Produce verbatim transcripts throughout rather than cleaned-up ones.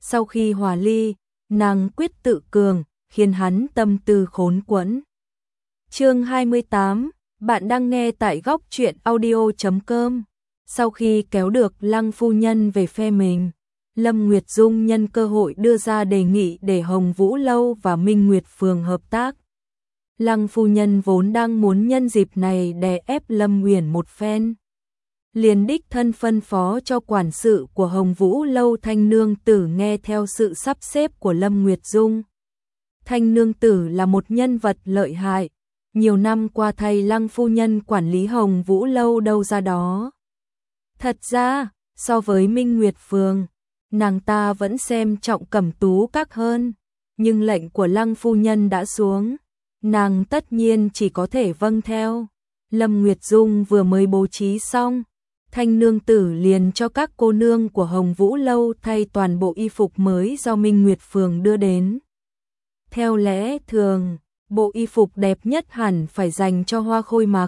sau khi hòa ly, nàng quyết tự cường, khiến hắn tâm tư khốn quẫn. Chương hai mươi tám, bạn đang nghe tại góc truyện audio chấm com. Sau khi kéo được Lăng phu nhân về phe mình, Lâm Nguyệt Dung nhân cơ hội đưa ra đề nghị để Hồng Vũ Lâu và Minh Nguyệt Phường hợp tác. Lăng phu nhân vốn đang muốn nhân dịp này đè ép Lâm Uyển một phen, liền đích thân phân phó cho quản sự của Hồng Vũ Lâu Thanh Nương Tử nghe theo sự sắp xếp của Lâm Nguyệt Dung. Thanh Nương Tử là một nhân vật lợi hại, nhiều năm qua thay Lăng phu nhân quản lý Hồng Vũ Lâu đâu ra đó. Thật ra, so với Minh Nguyệt Phường, nàng ta vẫn xem trọng Cẩm Tú Các hơn, nhưng lệnh của Lăng phu nhân đã xuống, nàng tất nhiên chỉ có thể vâng theo. Lâm Nguyệt Dung vừa mới bố trí xong, Thanh Nương Tử liền cho các cô nương của Hồng Vũ Lâu thay toàn bộ y phục mới do Minh Nguyệt Phường đưa đến. Theo lẽ thường, bộ y phục đẹp nhất hẳn phải dành cho Hoa Khôi mặc.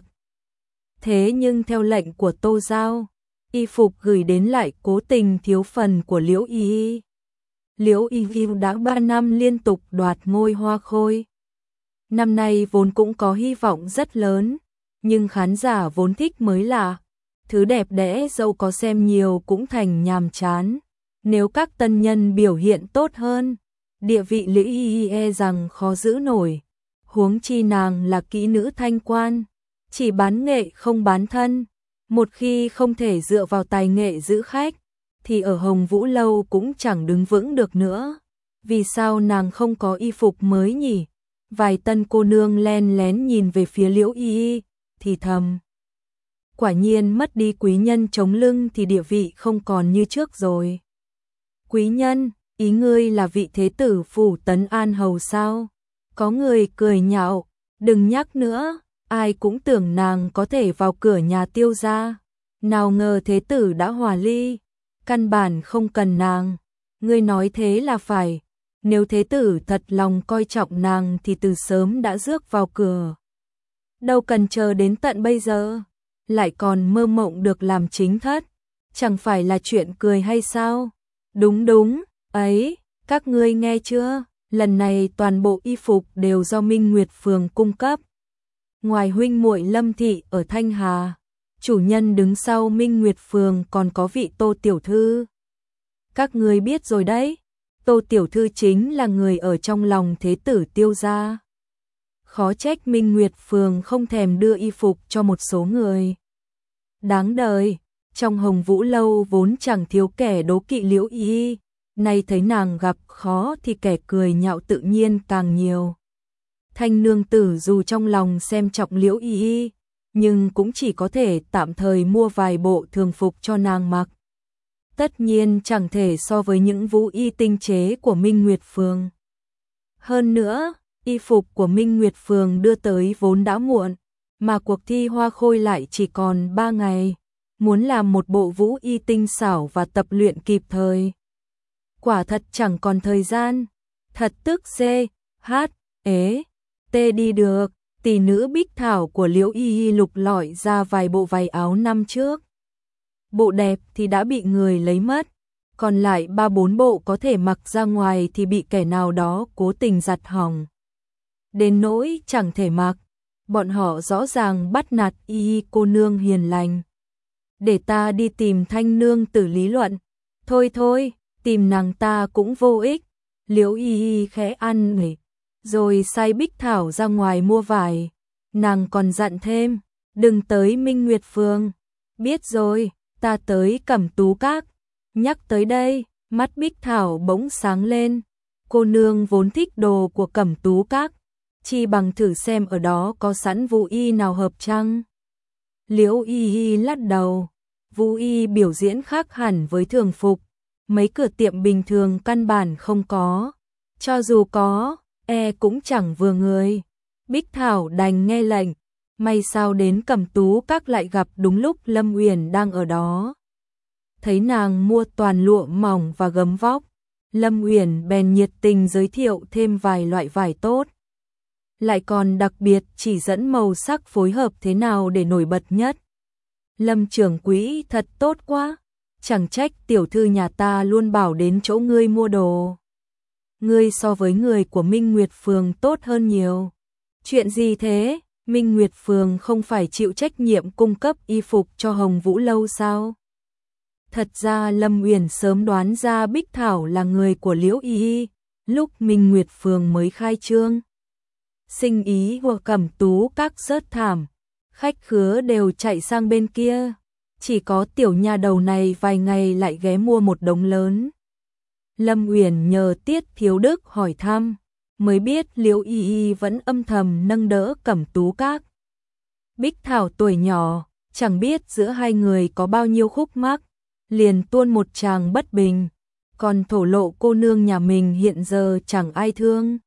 Thế nhưng theo lệnh của Tô Giao, y phục gửi đến lại cố tình thiếu phần của Liễu Y Y. Liễu Y Y đã ba năm liên tục đoạt ngôi Hoa Khôi. Năm nay vốn cũng có hy vọng rất lớn, nhưng khán giả vốn thích mới lạ. Thứ đẹp đẽ dẫu có xem nhiều cũng thành nhàm chán. Nếu các tân nhân biểu hiện tốt hơn, địa vị Liễu Y Y e rằng khó giữ nổi. Huống chi nàng là kỹ nữ thanh quan, chỉ bán nghệ không bán thân. Một khi không thể dựa vào tài nghệ giữ khách, thì ở Hồng Vũ Lâu cũng chẳng đứng vững được nữa. Vì sao nàng không có y phục mới nhỉ? Vài tân cô nương len lén nhìn về phía Liễu Y Y, thì thầm. Quả nhiên mất đi quý nhân chống lưng thì địa vị không còn như trước rồi. Quý nhân, ý ngươi là vị thế tử phủ Tấn An Hầu sao? Có người cười nhạo, đừng nhắc nữa, ai cũng tưởng nàng có thể vào cửa nhà Tiêu gia. Nào ngờ thế tử đã hòa ly, căn bản không cần nàng. Ngươi nói thế là phải, nếu thế tử thật lòng coi trọng nàng thì từ sớm đã rước vào cửa. Đâu cần chờ đến tận bây giờ, lại còn mơ mộng được làm chính thất, chẳng phải là chuyện cười hay sao? Đúng đúng, ấy, các ngươi nghe chưa? Lần này toàn bộ y phục đều do Minh Nguyệt Phường cung cấp. Ngoài huynh muội Lâm thị ở Thanh Hà, chủ nhân đứng sau Minh Nguyệt Phường còn có vị Tô tiểu thư. Các ngươi biết rồi đấy, Tô tiểu thư chính là người ở trong lòng thế tử Tiêu gia. Khó trách Minh Nguyệt Phường không thèm đưa y phục cho một số người. Đáng đời, trong Hồng Vũ Lâu vốn chẳng thiếu kẻ đố kỵ Liễu Y Y, nay thấy nàng gặp khó thì kẻ cười nhạo tự nhiên càng nhiều. Thanh Nương Tử dù trong lòng xem trọng Liễu Y Y, nhưng cũng chỉ có thể tạm thời mua vài bộ thường phục cho nàng mặc. Tất nhiên chẳng thể so với những vũ y tinh chế của Minh Nguyệt Phường. Hơn nữa, y phục của Minh Nguyệt Phường đưa tới vốn đã muộn, mà cuộc thi Hoa Khôi lại chỉ còn ba ngày. Muốn làm một bộ vũ y tinh xảo và tập luyện kịp thời, quả thật chẳng còn thời gian. Thật tức xê, hát, ế, tê đi được. Tỷ nữ Bích Thảo của Liễu Y Y lục lọi ra vài bộ váy áo năm trước. Bộ đẹp thì đã bị người lấy mất, còn lại ba bốn bộ có thể mặc ra ngoài thì bị kẻ nào đó cố tình giặt hỏng. Đến nỗi chẳng thể mặc, bọn họ rõ ràng bắt nạt Y Y cô nương hiền lành. Để ta đi tìm Thanh Nương Tử lý luận. Thôi thôi, tìm nàng ta cũng vô ích. Liễu Y Y khẽ ăn nghỉ, rồi sai Bích Thảo ra ngoài mua vải. Nàng còn dặn thêm, đừng tới Minh Nguyệt Phường. Biết rồi, ta tới Cẩm Tú Các. Nhắc tới đây, mắt Bích Thảo bỗng sáng lên. Cô nương vốn thích đồ của Cẩm Tú Các, chi bằng thử xem ở đó có sẵn vũ y nào hợp chăng. Liễu Y Y lắc đầu, vũ y biểu diễn khác hẳn với thường phục, mấy cửa tiệm bình thường căn bản không có, cho dù có, e cũng chẳng vừa người. Bích Thảo đành nghe lệnh, may sao đến Cẩm Tú Các lại gặp đúng lúc Lâm Uyển đang ở đó. Thấy nàng mua toàn lụa mỏng và gấm vóc, Lâm Uyển bèn nhiệt tình giới thiệu thêm vài loại vải tốt. Lại còn đặc biệt chỉ dẫn màu sắc phối hợp thế nào để nổi bật nhất. Lâm trưởng quỹ thật tốt quá, chẳng trách tiểu thư nhà ta luôn bảo đến chỗ ngươi mua đồ. Ngươi so với người của Minh Nguyệt Phường tốt hơn nhiều. Chuyện gì thế? Minh Nguyệt Phường không phải chịu trách nhiệm cung cấp y phục cho Hồng Vũ Lâu sao? Thật ra Lâm Uyển sớm đoán ra Bích Thảo là người của Liễu Y Y, lúc Minh Nguyệt Phường mới khai trương. Sinh ý của Cẩm Tú các rớt thảm, khách khứa đều chạy sang bên kia, chỉ có tiểu nha đầu này vài ngày lại ghé mua một đống lớn. Lâm Uyển nhờ Tiết Thiếu Đức hỏi thăm, mới biết Liễu Y Y vẫn âm thầm nâng đỡ Cẩm Tú các. Bích Thảo tuổi nhỏ, chẳng biết giữa hai người có bao nhiêu khúc mắc, liền tuôn một tràng bất bình, còn thổ lộ cô nương nhà mình hiện giờ chẳng ai thương.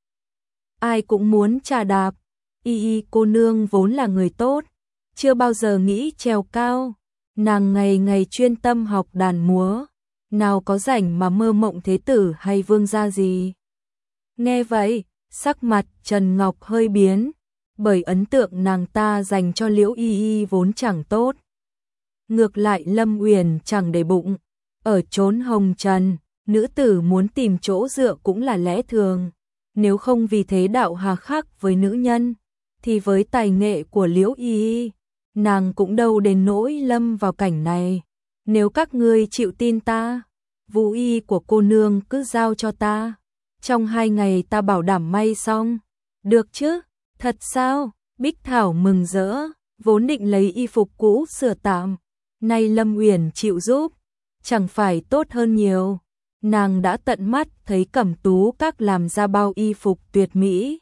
Ai cũng muốn trà đạp, Y Y cô nương vốn là người tốt, chưa bao giờ nghĩ trèo cao, nàng ngày ngày chuyên tâm học đàn múa, nào có rảnh mà mơ mộng thế tử hay vương gia gì. Nghe vậy, sắc mặt Trần Ngọc hơi biến, bởi ấn tượng nàng ta dành cho Liễu Y Y vốn chẳng tốt. Ngược lại Lâm Uyển chẳng để bụng, ở chốn hồng trần, nữ tử muốn tìm chỗ dựa cũng là lẽ thường, nếu không vì thế đạo hà khắc với nữ nhân, thì với tài nghệ của Liễu Y Y, nàng cũng đâu đến nỗi lâm vào cảnh này. Nếu các ngươi chịu tin ta, vũ y của cô nương cứ giao cho ta, trong hai ngày ta bảo đảm may xong. Được chứ? Thật sao? Bích Thảo mừng rỡ, vốn định lấy y phục cũ sửa tạm, nay Lâm Uyển chịu giúp, chẳng phải tốt hơn nhiều. Nàng đã tận mắt thấy Cẩm Tú các làm ra bao y phục tuyệt mỹ.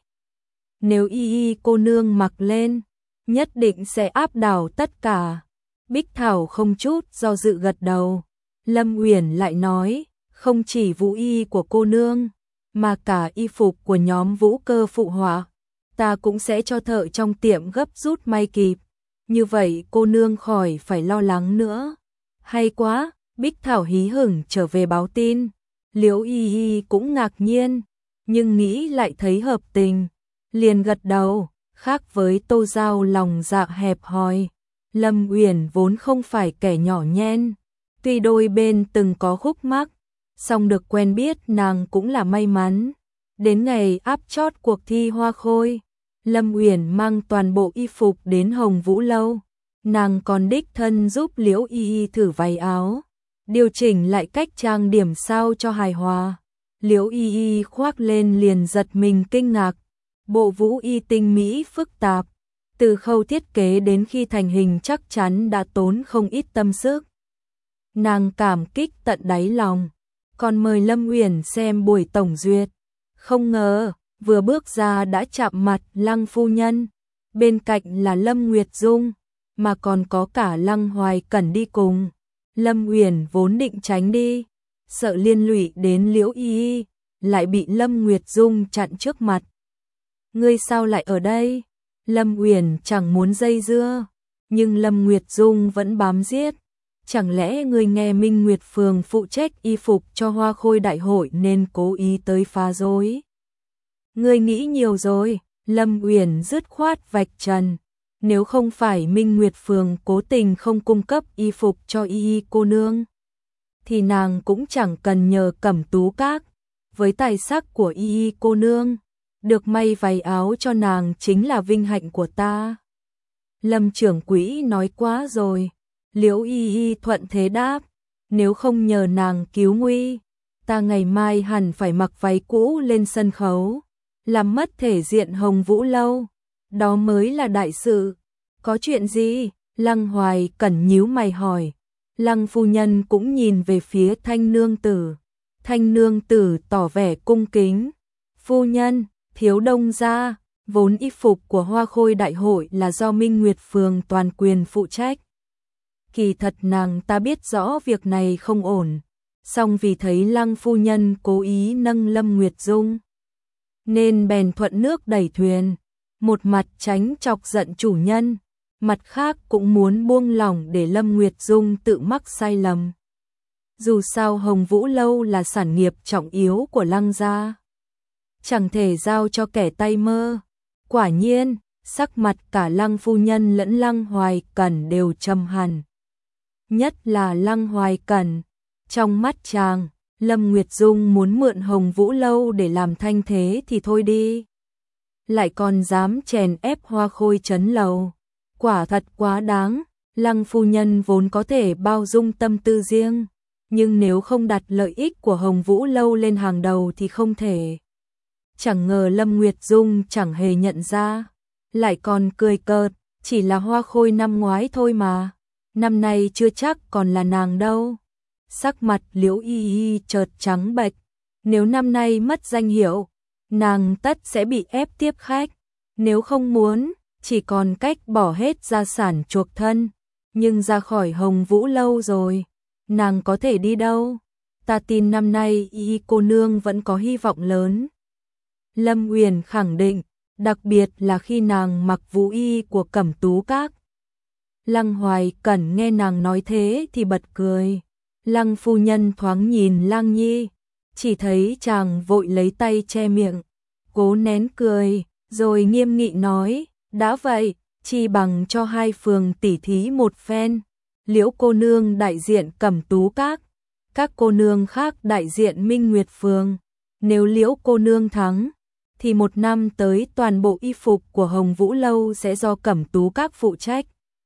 Nếu Y Y cô nương mặc lên, nhất định sẽ áp đảo tất cả. Bích Thảo không chút do dự gật đầu. Lâm Uyển lại nói, không chỉ vũ y của cô nương, mà cả y phục của nhóm Vũ Cơ phụ họa, ta cũng sẽ cho thợ trong tiệm gấp rút may kịp. Như vậy cô nương khỏi phải lo lắng nữa. Hay quá, Bích Thảo hí hửng trở về báo tin. Liễu Y Y cũng ngạc nhiên, nhưng nghĩ lại thấy hợp tình, liền gật đầu. Khác với Tô Giao lòng dạ hẹp hòi, Lâm Uyển vốn không phải kẻ nhỏ nhen, tuy đôi bên từng có khúc mắc, song được quen biết nàng cũng là may mắn. Đến ngày áp chót cuộc thi hoa khôi, Lâm Uyển mang toàn bộ y phục đến Hồng Vũ Lâu, nàng còn đích thân giúp Liễu Y Y thử váy áo, điều chỉnh lại cách trang điểm sao cho hài hòa. Liễu Y Y khoác lên liền giật mình kinh ngạc, bộ vũ y tinh mỹ phức tạp, từ khâu thiết kế đến khi thành hình chắc chắn đã tốn không ít tâm sức. Nàng cảm kích tận đáy lòng, còn mời Lâm Uyển xem buổi tổng duyệt. Không ngờ, vừa bước ra đã chạm mặt Lăng phu nhân, bên cạnh là Lâm Nguyệt Dung, mà còn có cả Lăng Hoài Cẩn đi cùng. Lâm Uyển vốn định tránh đi, sợ liên lụy đến Liễu Y Y, lại bị Lâm Nguyệt Dung chặn trước mặt. Ngươi sao lại ở đây? Lâm Uyển chẳng muốn dây dưa, nhưng Lâm Nguyệt Dung vẫn bám giết. Chẳng lẽ ngươi nghe Minh Nguyệt Phường phụ trách y phục cho hoa khôi đại hội nên cố ý tới phá rối? Ngươi nghĩ nhiều rồi, Lâm Uyển dứt khoát vạch trần. Nếu không phải Minh Nguyệt Phường cố tình không cung cấp y phục cho Y Y cô nương, thì nàng cũng chẳng cần nhờ Cẩm Tú các. Với tài sắc của Y Y cô nương, được may váy áo cho nàng chính là vinh hạnh của ta. Lâm trưởng quỹ nói quá rồi. Liễu Y Y thuận thế đáp, nếu không nhờ nàng cứu nguy, ta ngày mai hẳn phải mặc váy cũ lên sân khấu, làm mất thể diện Hồng Vũ Lâu. Đó mới là đại sự. Có chuyện gì? Lăng Hoài Cẩn nhíu mày hỏi. Lăng phu nhân cũng nhìn về phía Thanh nương tử. Thanh nương tử tỏ vẻ cung kính. Phu nhân, thiếu đông gia, vốn y phục của hoa khôi đại hội là do Minh Nguyệt Phường toàn quyền phụ trách. Kỳ thật nàng ta biết rõ việc này không ổn, song vì thấy Lăng phu nhân cố ý nâng Lâm Nguyệt Dung, nên bèn thuận nước đẩy thuyền, một mặt tránh chọc giận chủ nhân, mặt khác cũng muốn buông lỏng để Lâm Nguyệt Dung tự mắc sai lầm. Dù sao Hồng Vũ Lâu là sản nghiệp trọng yếu của Lăng gia, chẳng thể giao cho kẻ tay mơ. Quả nhiên, sắc mặt cả Lăng phu nhân lẫn Lăng Hoài Cẩn đều trầm hẳn. Nhất là Lăng Hoài Cẩn, Trong mắt chàng, Lâm Nguyệt Dung muốn mượn Hồng Vũ Lâu để làm thanh thế thì thôi đi. Lại còn dám chèn ép Hoa Khôi trấn lầu. Quả thật quá đáng, Lăng phu nhân vốn có thể bao dung tâm tư riêng, nhưng nếu không đặt lợi ích của Hồng Vũ Lâu lên hàng đầu thì không thể. Chẳng ngờ Lâm Nguyệt Dung chẳng hề nhận ra, lại còn cười cợt, chỉ là Hoa Khôi năm ngoái thôi mà, năm nay chưa chắc còn là nàng đâu. Sắc mặt Liễu Y Y chợt trắng bệch, nếu năm nay mất danh hiệu, nàng tất sẽ bị ép tiếp khách, nếu không muốn, chỉ còn cách bỏ hết gia sản chuộc thân, nhưng ra khỏi Hồng Vũ Lâu rồi, nàng có thể đi đâu? Ta tin năm nay Y cô nương vẫn có hy vọng lớn. Lâm Uyển khẳng định, đặc biệt là khi nàng mặc vũ y của Cẩm Tú Các. Lăng Hoài Cẩn nghe nàng nói thế thì bật cười. Lăng phu nhân thoáng nhìn Lăng Nhi, chỉ thấy chàng vội lấy tay che miệng, cố nén cười, rồi nghiêm nghị nói, đã vậy, chi bằng cho hai phường tỉ thí một phen. Liễu cô nương đại diện Cẩm Tú Các, các cô nương khác đại diện Minh Nguyệt Phường. Nếu Liễu cô nương thắng, thì một năm tới toàn bộ y phục của Hồng Vũ Lâu sẽ do Cẩm Tú Các phụ trách.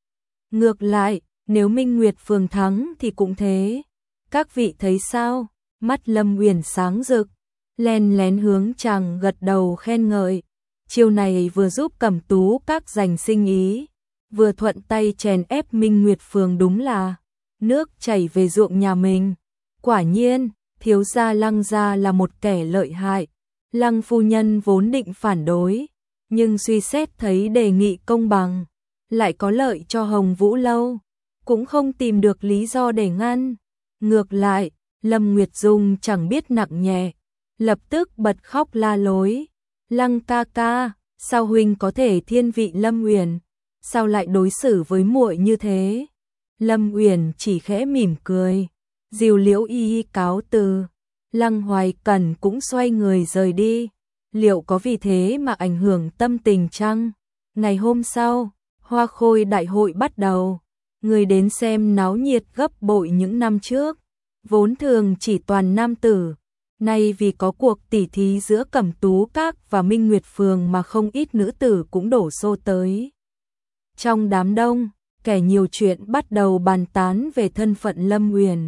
Ngược lại, nếu Minh Nguyệt Phường thắng thì cũng thế. Các vị thấy sao? Mắt Lâm Uyển sáng rực, len lén hướng chàng gật đầu khen ngợi. Chiêu này vừa giúp Cẩm Tú Các giành sinh ý, vừa thuận tay chèn ép Minh Nguyệt Phường, đúng là nước chảy về ruộng nhà mình. Quả nhiên, thiếu gia Lăng gia là một kẻ lợi hại. Lăng phu nhân vốn định phản đối, nhưng suy xét thấy đề nghị công bằng, lại có lợi cho Hồng Vũ Lâu, cũng không tìm được lý do để ngăn. Ngược lại, Lâm Nguyệt Dung chẳng biết nặng nhẹ, lập tức bật khóc la lối. Lăng ca ca, sao huynh có thể thiên vị Lâm Uyển, sao lại đối xử với muội như thế? Lâm Uyển chỉ khẽ mỉm cười, dìu Liễu Y Y cáo từ. Lăng Hoài Cẩn cũng xoay người rời đi. Liệu có vì thế mà ảnh hưởng tâm tình chăng? Ngày hôm sau, Hoa Khôi đại hội bắt đầu. Người đến xem náo nhiệt gấp bội những năm trước. Vốn thường chỉ toàn nam tử, nay vì có cuộc tỉ thí giữa Cẩm Tú Các và Minh Nguyệt Phường mà không ít nữ tử cũng đổ xô tới. Trong đám đông, kẻ nhiều chuyện bắt đầu bàn tán về thân phận Lâm Uyển,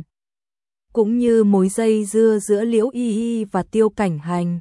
cũng như mối dây dưa giữa Liễu Y Y và Tiêu Cảnh Hành.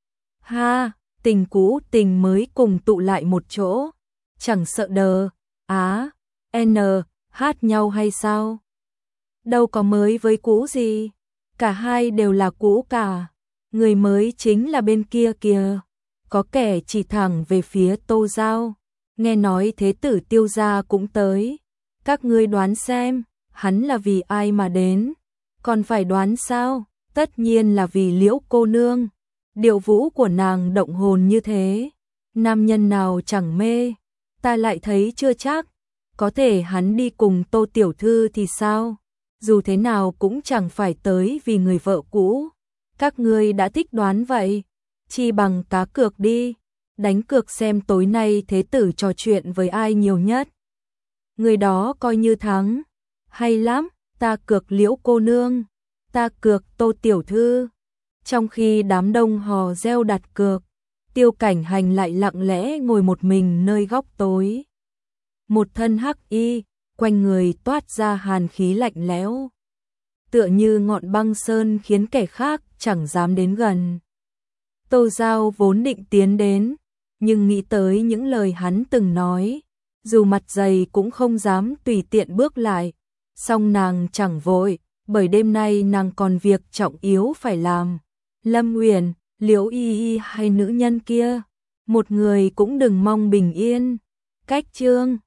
Ha, tình cũ tình mới cùng tụ lại một chỗ, chẳng sợ đờ, á, n, hát nhau hay sao? Đâu có mới với cũ gì, cả hai đều là cũ cả, người mới chính là bên kia kìa. Có kẻ chỉ thẳng về phía Tô Giao, nghe nói thế tử Tiêu gia cũng tới, các ngươi đoán xem, hắn là vì ai mà đến? Còn phải đoán sao? Tất nhiên là vì Liễu cô nương. Điệu vũ của nàng động hồn như thế, nam nhân nào chẳng mê. Ta lại thấy chưa chắc, có thể hắn đi cùng Tô tiểu thư thì sao? Dù thế nào cũng chẳng phải tới vì người vợ cũ. Các ngươi đã thích đoán vậy, chi bằng cá cược đi, đánh cược xem tối nay thế tử trò chuyện với ai nhiều nhất. Người đó coi như thắng. Hay lắm, ta cược Liễu cô nương, ta cược Tô tiểu thư. Trong khi đám đông hò reo đặt cược, Tiêu Cảnh Hành lại lặng lẽ ngồi một mình nơi góc tối. Một thân hắc y, quanh người toát ra hàn khí lạnh lẽo, tựa như ngọn băng sơn khiến kẻ khác chẳng dám đến gần. Tô Giao vốn định tiến đến, nhưng nghĩ tới những lời hắn từng nói, dù mặt dày cũng không dám tùy tiện bước lại. Song nàng chẳng vội, bởi đêm nay nàng còn việc trọng yếu phải làm. Lâm Uyển, Liễu Y Y hay nữ nhân kia, một người cũng đừng mong bình yên. Cách chương